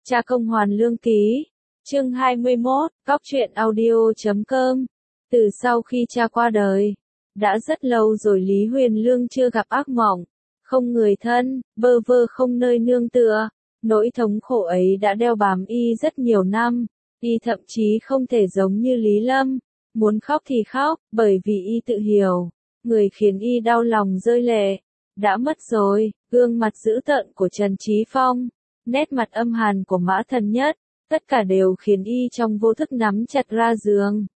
Cha công hoàn lương ký. Chương 21, Cóc truyện audio.com. Từ sau khi cha qua đời, đã rất lâu rồi Lý Huyền Lương chưa gặp ác mộng, không người thân, bơ vơ không nơi nương tựa. Nỗi thống khổ ấy đã đeo bám y rất nhiều năm, y thậm chí không thể giống như Lý Lâm, muốn khóc thì khóc, bởi vì y tự hiểu, người khiến y đau lòng rơi lệ, đã mất rồi. Gương mặt dữ tợn của Trần Chí Phong, nét mặt âm hàn của Mã Thần Nhất, tất cả đều khiến y trong vô thức nắm chặt ra giường.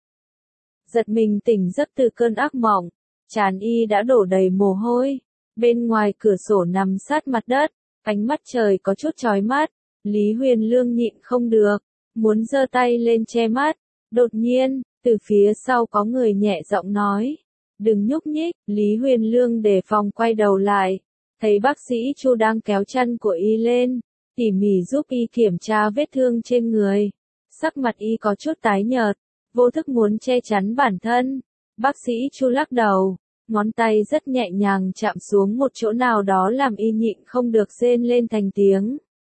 Giật mình tỉnh giấc từ cơn ác mộng, trán y đã đổ đầy mồ hôi, bên ngoài cửa sổ nằm sát mặt đất, ánh mắt trời có chút chói mắt, Lý Huyền Lương nhịn không được, muốn giơ tay lên che mắt, đột nhiên, từ phía sau có người nhẹ giọng nói, đừng nhúc nhích. Lý Huyền Lương đề phòng quay đầu lại, thấy bác sĩ Chu đang kéo chân của y lên, tỉ mỉ giúp y kiểm tra vết thương trên người. Sắc mặt y có chút tái nhợt, vô thức muốn che chắn bản thân. Bác sĩ Chu lắc đầu, ngón tay rất nhẹ nhàng chạm xuống một chỗ nào đó làm y nhịn không được rên lên thành tiếng.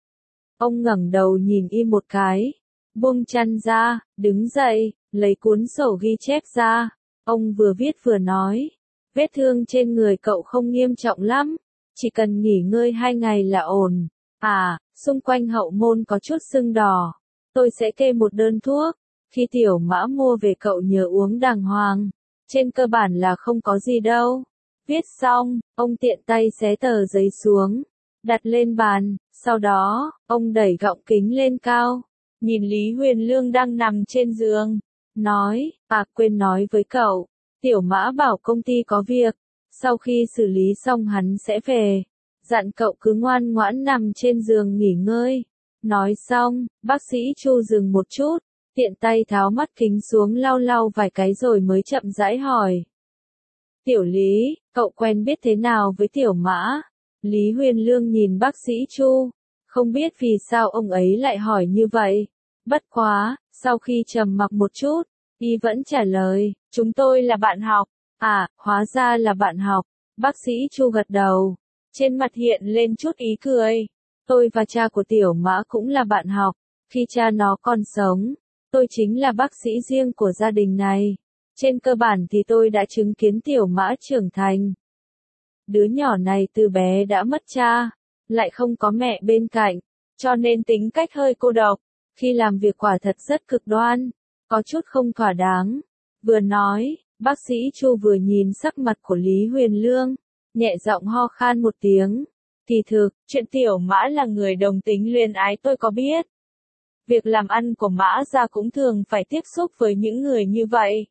Ông ngẩng đầu nhìn y một cái, buông chăn ra, đứng dậy, lấy cuốn sổ ghi chép ra. Ông vừa viết vừa nói, vết thương trên người cậu không nghiêm trọng lắm, chỉ cần nghỉ ngơi 2 ngày là ổn. À, xung quanh hậu môn có chút sưng đỏ, tôi sẽ kê một đơn thuốc, khi Tiểu Mã mua về cậu nhớ uống đàng hoàng, trên cơ bản là không có gì đâu. Viết xong, ông tiện tay xé tờ giấy xuống, đặt lên bàn, sau đó, ông đẩy gọng kính lên cao, nhìn Lý Huyền Lương đang nằm trên giường, nói, quên nói với cậu, Tiểu Mã bảo công ty có việc, sau khi xử lý xong hắn sẽ về, dặn cậu cứ ngoan ngoãn nằm trên giường nghỉ ngơi. Nói xong, bác sĩ Chu dừng một chút, tiện tay tháo mắt kính xuống lau lau vài cái rồi mới chậm rãi hỏi. Tiểu Lý, cậu quen biết thế nào với Tiểu Mã? Lý Huyền Lương nhìn bác sĩ Chu, không biết vì sao ông ấy lại hỏi như vậy. Bất quá, sau khi trầm mặc một chút, y vẫn trả lời, chúng tôi là bạn học. À, hóa ra là bạn học. Bác sĩ Chu gật đầu, trên mặt hiện lên chút ý cười. Tôi và cha của Tiểu Mã cũng là bạn học, khi cha nó còn sống, tôi chính là bác sĩ riêng của gia đình này. Trên cơ bản thì tôi đã chứng kiến Tiểu Mã trưởng thành. Đứa nhỏ này từ bé đã mất cha, lại không có mẹ bên cạnh, cho nên tính cách hơi cô độc, khi làm việc quả thật rất cực đoan, có chút không thỏa đáng. Vừa nói, bác sĩ Chu vừa nhìn sắc mặt của Lý Huyền Lương, nhẹ giọng ho khan một tiếng. Kỳ thực, chuyện Tiểu Mã là người đồng tính luyến ái tôi có biết. Việc làm ăn của Mã gia cũng thường phải tiếp xúc với những người như vậy.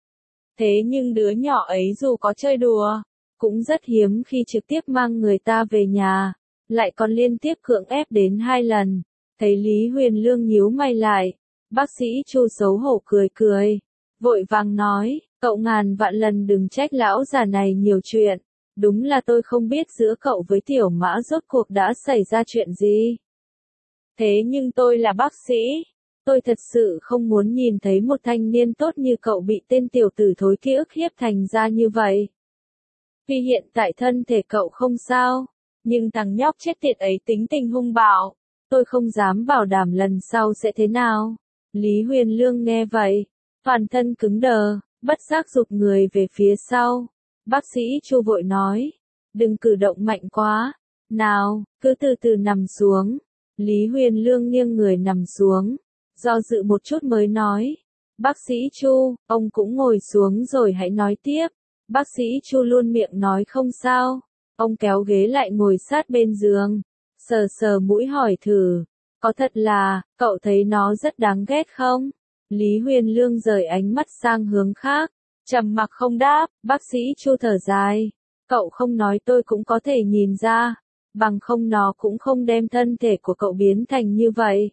Thế nhưng đứa nhỏ ấy dù có chơi đùa, cũng rất hiếm khi trực tiếp mang người ta về nhà, lại còn liên tiếp cưỡng ép đến 2 lần. Thấy Lý Huyền Lương nhíu mày lại, bác sĩ Chu xấu hổ cười cười, vội vàng nói, cậu ngàn vạn lần đừng trách lão già này nhiều chuyện. Đúng là tôi không biết giữa cậu với Tiểu Mã rốt cuộc đã xảy ra chuyện gì. Thế nhưng tôi là bác sĩ, tôi thật sự không muốn nhìn thấy một thanh niên tốt như cậu bị tên tiểu tử thối kia ức hiếp thành ra như vậy. Vì hiện tại thân thể cậu không sao, nhưng thằng nhóc chết tiệt ấy tính tình hung bạo, tôi không dám bảo đảm lần sau sẽ thế nào. Lý Huyền Lương nghe vậy, toàn thân cứng đờ, bất giác rụt người về phía sau. Bác sĩ Chu vội nói, đừng cử động mạnh quá, nào, cứ từ từ nằm xuống. Lý Huyền Lương nghiêng người nằm xuống, do dự một chút mới nói, bác sĩ Chu, ông cũng ngồi xuống rồi hãy nói tiếp. Bác sĩ Chu luôn miệng nói không sao, ông kéo ghế lại ngồi sát bên giường, sờ sờ mũi hỏi thử, có thật là, cậu thấy nó rất đáng ghét không? Lý Huyền Lương rời ánh mắt sang hướng khác, trầm mặc không đáp. Bác sĩ Chu thở dài, cậu không nói tôi cũng có thể nhìn ra, bằng không nó cũng không đem thân thể của cậu biến thành như vậy.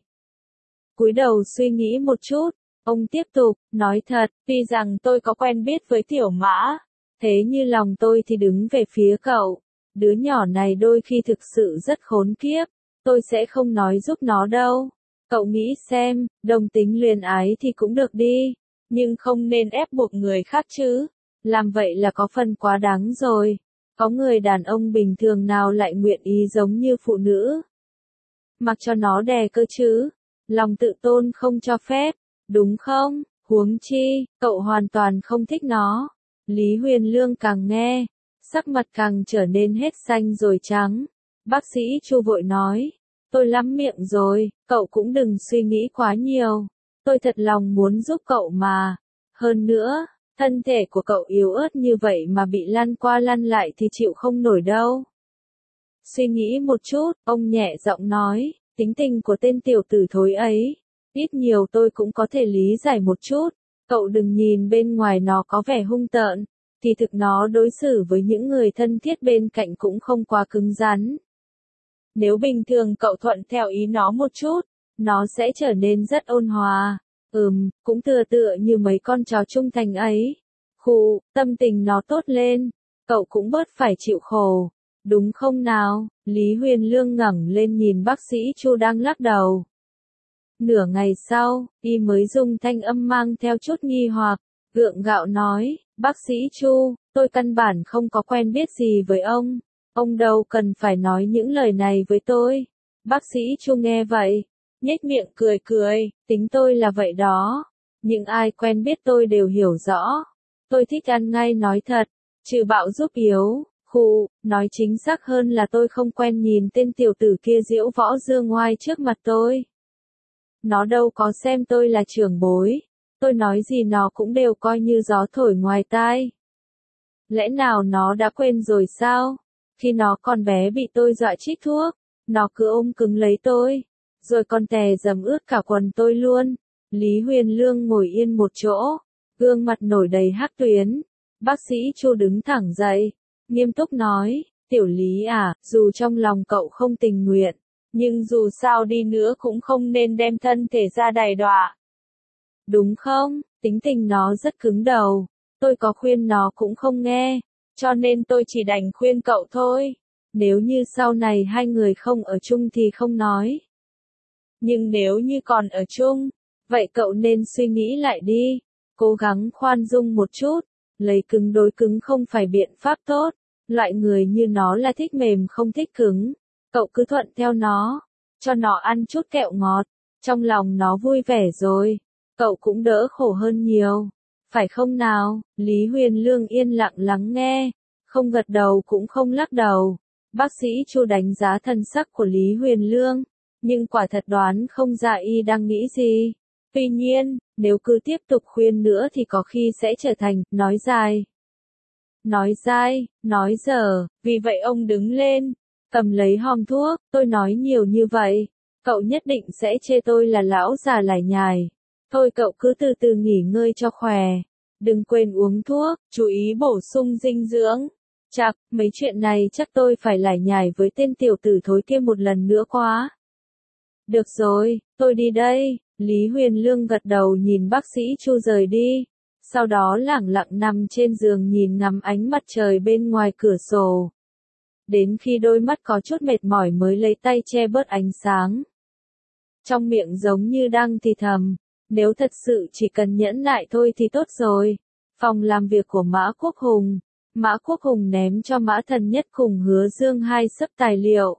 Cúi đầu suy nghĩ một chút, ông tiếp tục, nói thật, tuy rằng tôi có quen biết với Tiểu Mã, thế như lòng tôi thì đứng về phía cậu. Đứa nhỏ này đôi khi thực sự rất khốn kiếp, tôi sẽ không nói giúp nó đâu. Cậu nghĩ xem, đồng tính luyến ái thì cũng được đi, nhưng không nên ép buộc người khác chứ. Làm vậy là có phần quá đáng rồi. Có người đàn ông bình thường nào lại nguyện ý giống như phụ nữ mặc cho nó đè cơ chứ. Lòng tự tôn không cho phép, đúng không? Huống chi, cậu hoàn toàn không thích nó. Lý Huyền Lương càng nghe, sắc mặt càng trở nên hết xanh rồi trắng. Bác sĩ Chu vội nói, tôi lắm miệng rồi, cậu cũng đừng suy nghĩ quá nhiều. Tôi thật lòng muốn giúp cậu mà. Hơn nữa, thân thể của cậu yếu ớt như vậy mà bị lăn qua lăn lại thì chịu không nổi đâu. Suy nghĩ một chút, ông nhẹ giọng nói, tính tình của tên tiểu tử thối ấy, ít nhiều tôi cũng có thể lý giải một chút. Cậu đừng nhìn bên ngoài nó có vẻ hung tợn, thì thực nó đối xử với những người thân thiết bên cạnh cũng không quá cứng rắn. Nếu bình thường cậu thuận theo ý nó một chút, nó sẽ trở nên rất ôn hòa. Cũng tựa tựa như mấy con chó trung thành ấy. Tâm tình nó tốt lên, cậu cũng bớt phải chịu khổ. Đúng không nào? Lý Huyền Lương ngẩng lên nhìn bác sĩ Chu đang lắc đầu. Nửa ngày sau, y mới dùng thanh âm mang theo chút nghi hoặc, gượng gạo nói, bác sĩ Chu, tôi căn bản không có quen biết gì với ông đâu cần phải nói những lời này với tôi. Bác sĩ Chu nghe vậy, nhếch miệng cười cười, tính tôi là vậy đó. Những ai quen biết tôi đều hiểu rõ. Tôi thích ăn ngay nói thật, trừ bạo giúp yếu. Nói chính xác hơn là tôi không quen nhìn tên tiểu tử kia diễu võ dương ngoai trước mặt tôi. Nó đâu có xem tôi là trưởng bối. Tôi nói gì nó cũng đều coi như gió thổi ngoài tai. Lẽ nào nó đã quên rồi sao? Khi nó còn bé bị tôi dọa chích thuốc, nó cứ ôm cứng lấy tôi, rồi còn tè dầm ướt cả quần tôi luôn. Lý Huyền Lương ngồi yên một chỗ, gương mặt nổi đầy hắc tuyến. Bác sĩ Chu đứng thẳng dậy, nghiêm túc nói, tiểu Lý à, dù trong lòng cậu không tình nguyện, nhưng dù sao đi nữa cũng không nên đem thân thể ra đày đọa. Đúng không? Tính tình nó rất cứng đầu, tôi có khuyên nó cũng không nghe, cho nên tôi chỉ đành khuyên cậu thôi. Nếu như sau này hai người không ở chung thì không nói. Nhưng nếu như còn ở chung, vậy cậu nên suy nghĩ lại đi, cố gắng khoan dung một chút, lấy cứng đối cứng không phải biện pháp tốt. Loại người như nó là thích mềm không thích cứng. Cậu cứ thuận theo nó, cho nó ăn chút kẹo ngọt, trong lòng nó vui vẻ rồi, cậu cũng đỡ khổ hơn nhiều. Phải không nào? Lý Huyền Lương yên lặng lắng nghe, không gật đầu cũng không lắc đầu. Bác sĩ Chu đánh giá thân sắc của Lý Huyền Lương, nhưng quả thật đoán không ra y đang nghĩ gì. Tuy nhiên, nếu cứ tiếp tục khuyên nữa thì có khi sẽ trở thành nói dài. Nói dai, nói dở, vì vậy ông đứng lên, cầm lấy hòm thuốc, tôi nói nhiều như vậy, cậu nhất định sẽ chê tôi là lão già lải nhải. Thôi cậu cứ từ từ nghỉ ngơi cho khỏe, đừng quên uống thuốc, chú ý bổ sung dinh dưỡng. Chắc, mấy chuyện này chắc tôi phải lải nhải với tên tiểu tử thối kia một lần nữa quá. Được rồi, tôi đi đây. Lý Huyền Lương gật đầu nhìn bác sĩ Chu rời đi. Sau đó lẳng lặng nằm trên giường nhìn ngắm ánh mặt trời bên ngoài cửa sổ. Đến khi đôi mắt có chút mệt mỏi mới lấy tay che bớt ánh sáng. Trong miệng giống như đang thì thầm, nếu thật sự chỉ cần nhẫn nại thôi thì tốt rồi. Phòng làm việc của Mã Quốc Hùng. Mã Quốc Hùng ném cho Mã Thần Nhất cùng Hứa Dương hai xấp tài liệu.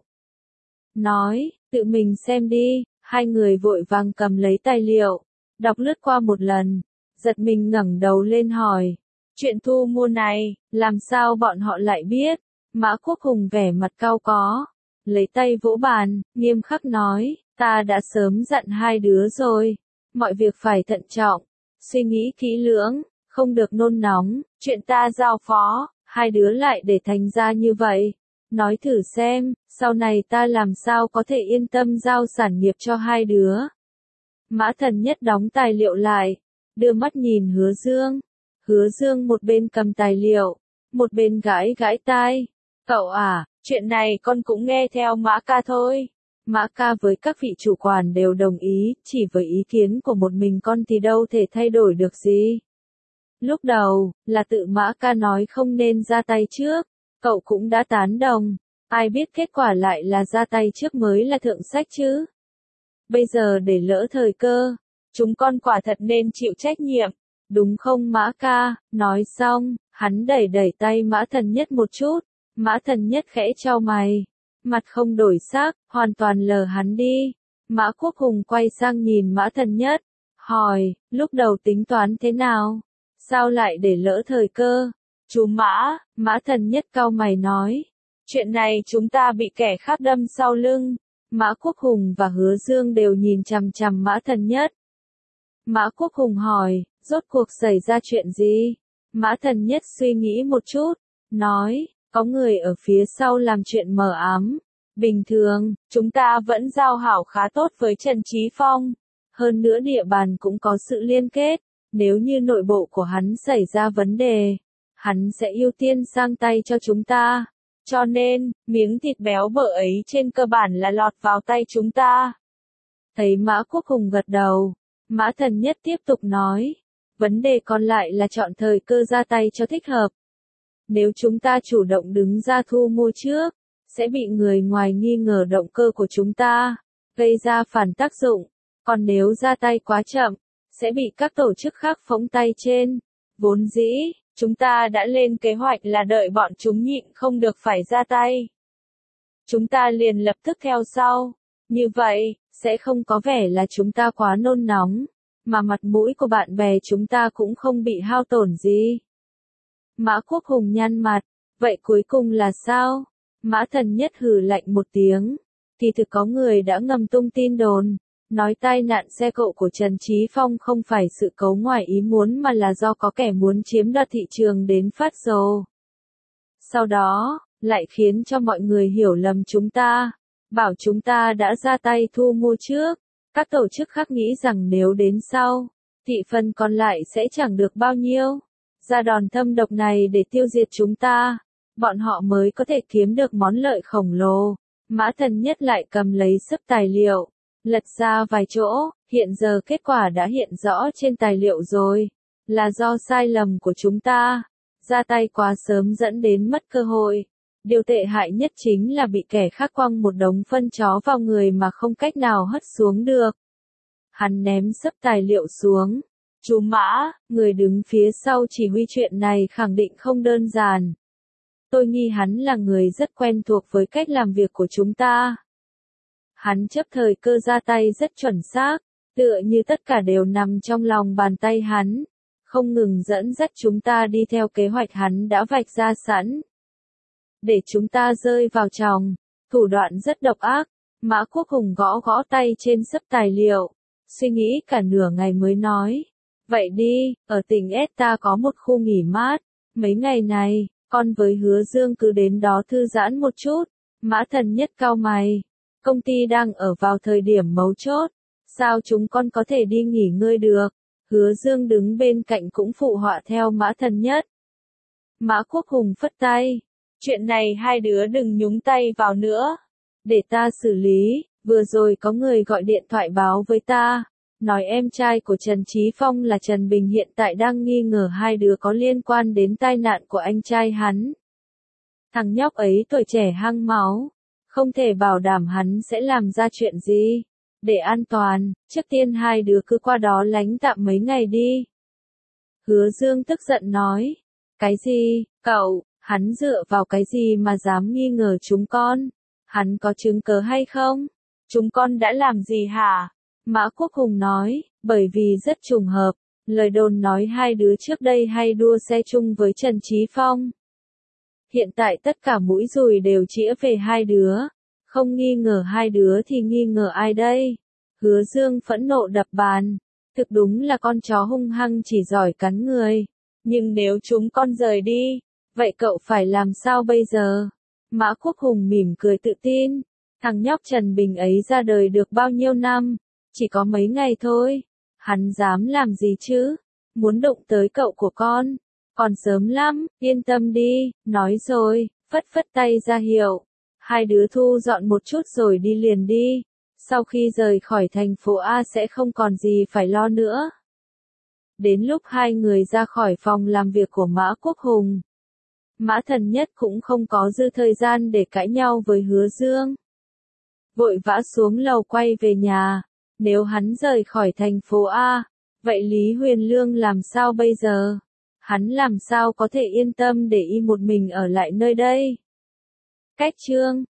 Nói, tự mình xem đi, hai người vội vàng cầm lấy tài liệu, đọc lướt qua một lần. Giật mình ngẩng đầu lên hỏi, chuyện thu mua này, làm sao bọn họ lại biết? Mã Quốc Hùng vẻ mặt cau có, lấy tay vỗ bàn, nghiêm khắc nói, ta đã sớm dặn hai đứa rồi, mọi việc phải thận trọng, suy nghĩ kỹ lưỡng, không được nôn nóng, chuyện ta giao phó, hai đứa lại để thành ra như vậy. Nói thử xem, sau này ta làm sao có thể yên tâm giao sản nghiệp cho hai đứa. Mã Thần Nhất đóng tài liệu lại, đưa mắt nhìn Hứa Dương. Hứa Dương một bên cầm tài liệu, một bên gãi gãi tai. Cậu à, chuyện này con cũng nghe theo Mã ca thôi. Mã ca với các vị chủ quản đều đồng ý, chỉ với ý kiến của một mình con thì đâu thể thay đổi được gì. Lúc đầu, là tự Mã ca nói không nên ra tay trước, cậu cũng đã tán đồng. Ai biết kết quả lại là ra tay trước mới là thượng sách chứ. Bây giờ để lỡ thời cơ, chúng con quả thật nên chịu trách nhiệm, đúng không Mã ca? Nói xong, hắn đẩy đẩy tay Mã Thần Nhất một chút, Mã Thần Nhất khẽ chau mày, mặt không đổi sắc, hoàn toàn lờ hắn đi. Mã Quốc Hùng quay sang nhìn Mã Thần Nhất, hỏi, lúc đầu tính toán thế nào? Sao lại để lỡ thời cơ? Chú Mã, Mã Thần Nhất cau mày nói, chuyện này chúng ta bị kẻ khác đâm sau lưng. Mã Quốc Hùng và Hứa Dương đều nhìn chằm chằm Mã Thần Nhất. Mã Quốc Hùng hỏi, rốt cuộc xảy ra chuyện gì? Mã Thần Nhất suy nghĩ một chút, nói, có người ở phía sau làm chuyện mờ ám. Bình thường, chúng ta vẫn giao hảo khá tốt với Trần Chí Phong. Hơn nữa địa bàn cũng có sự liên kết. Nếu như nội bộ của hắn xảy ra vấn đề, hắn sẽ ưu tiên sang tay cho chúng ta. Cho nên, miếng thịt béo bở ấy trên cơ bản là lọt vào tay chúng ta. Thấy Mã Quốc Hùng gật đầu, Mã Thần Nhất tiếp tục nói, vấn đề còn lại là chọn thời cơ ra tay cho thích hợp. Nếu chúng ta chủ động đứng ra thu mua trước, sẽ bị người ngoài nghi ngờ động cơ của chúng ta, gây ra phản tác dụng. Còn nếu ra tay quá chậm, sẽ bị các tổ chức khác phóng tay trên. Vốn dĩ, chúng ta đã lên kế hoạch là đợi bọn chúng nhịn không được phải ra tay. Chúng ta liền lập tức theo sau. Như vậy, sẽ không có vẻ là chúng ta quá nôn nóng, mà mặt mũi của bạn bè chúng ta cũng không bị hao tổn gì. Mã Quốc Hùng nhăn mặt, vậy cuối cùng là sao? Mã Thần Nhất hừ lạnh một tiếng, thì thực có người đã ngầm tung tin đồn, nói tai nạn xe cộ của Trần Chí Phong không phải sự cố ngoài ý muốn mà là do có kẻ muốn chiếm đoạt thị trường đến phát rồ. Sau đó, lại khiến cho mọi người hiểu lầm chúng ta, bảo chúng ta đã ra tay thu mua trước. Các tổ chức khác nghĩ rằng nếu đến sau, thị phần còn lại sẽ chẳng được bao nhiêu. Ra đòn thâm độc này để tiêu diệt chúng ta, bọn họ mới có thể kiếm được món lợi khổng lồ. Mã Thần Nhất lại cầm lấy xấp tài liệu, lật ra vài chỗ, hiện giờ kết quả đã hiện rõ trên tài liệu rồi. Là do sai lầm của chúng ta, ra tay quá sớm dẫn đến mất cơ hội. Điều tệ hại nhất chính là bị kẻ khác quăng một đống phân chó vào người mà không cách nào hất xuống được. Hắn ném xấp tài liệu xuống. Chú Mã, người đứng phía sau chỉ huy chuyện này khẳng định không đơn giản. Tôi nghi hắn là người rất quen thuộc với cách làm việc của chúng ta. Hắn chấp thời cơ ra tay rất chuẩn xác, tựa như tất cả đều nằm trong lòng bàn tay hắn, không ngừng dẫn dắt chúng ta đi theo kế hoạch hắn đã vạch ra sẵn. Để chúng ta rơi vào tròng, thủ đoạn rất độc ác. Mã Quốc Hùng gõ gõ tay trên xấp tài liệu, suy nghĩ cả nửa ngày mới nói. Vậy đi, ở tỉnh S ta có một khu nghỉ mát, mấy ngày này, con với Hứa Dương cứ đến đó thư giãn một chút. Mã Thần Nhất cau mày, công ty đang ở vào thời điểm mấu chốt, sao chúng con có thể đi nghỉ ngơi được? Hứa Dương đứng bên cạnh cũng phụ họa theo Mã Thần Nhất. Mã Quốc Hùng phất tay, chuyện này hai đứa đừng nhúng tay vào nữa, để ta xử lý. Vừa rồi có người gọi điện thoại báo với ta, nói em trai của Trần Chí Phong là Trần Bình hiện tại đang nghi ngờ hai đứa có liên quan đến tai nạn của anh trai hắn. Thằng nhóc ấy tuổi trẻ hăng máu, không thể bảo đảm hắn sẽ làm ra chuyện gì. Để an toàn, trước tiên hai đứa cứ qua đó lánh tạm mấy ngày đi. Hứa Dương tức giận nói, cái gì, cậu, hắn dựa vào cái gì mà dám nghi ngờ chúng con? Hắn có chứng cớ hay không? Chúng con đã làm gì hả? Mã Quốc Hùng nói, bởi vì rất trùng hợp, lời đồn nói hai đứa trước đây hay đua xe chung với Trần Chí Phong. Hiện tại tất cả mũi dùi đều chĩa về hai đứa, không nghi ngờ hai đứa thì nghi ngờ ai đây? Hứa Dương phẫn nộ đập bàn, thực đúng là con chó hung hăng chỉ giỏi cắn người. Nhưng nếu chúng con rời đi, vậy cậu phải làm sao bây giờ? Mã Quốc Hùng mỉm cười tự tin, thằng nhóc Trần Bình ấy ra đời được bao nhiêu năm, chỉ có mấy ngày thôi, hắn dám làm gì chứ? Muốn đụng tới cậu của con, còn sớm lắm, yên tâm đi, nói rồi, phất phất tay ra hiệu. Hai đứa thu dọn một chút rồi đi liền đi, sau khi rời khỏi thành phố A sẽ không còn gì phải lo nữa. Đến lúc hai người ra khỏi phòng làm việc của Mã Quốc Hùng, Mã Thần Nhất cũng không có dư thời gian để cãi nhau với Hứa Dương. Vội vã xuống lầu quay về nhà, nếu hắn rời khỏi thành phố A, vậy Lý Huyền Lương làm sao bây giờ? Hắn làm sao có thể yên tâm để y một mình ở lại nơi đây? Cách chương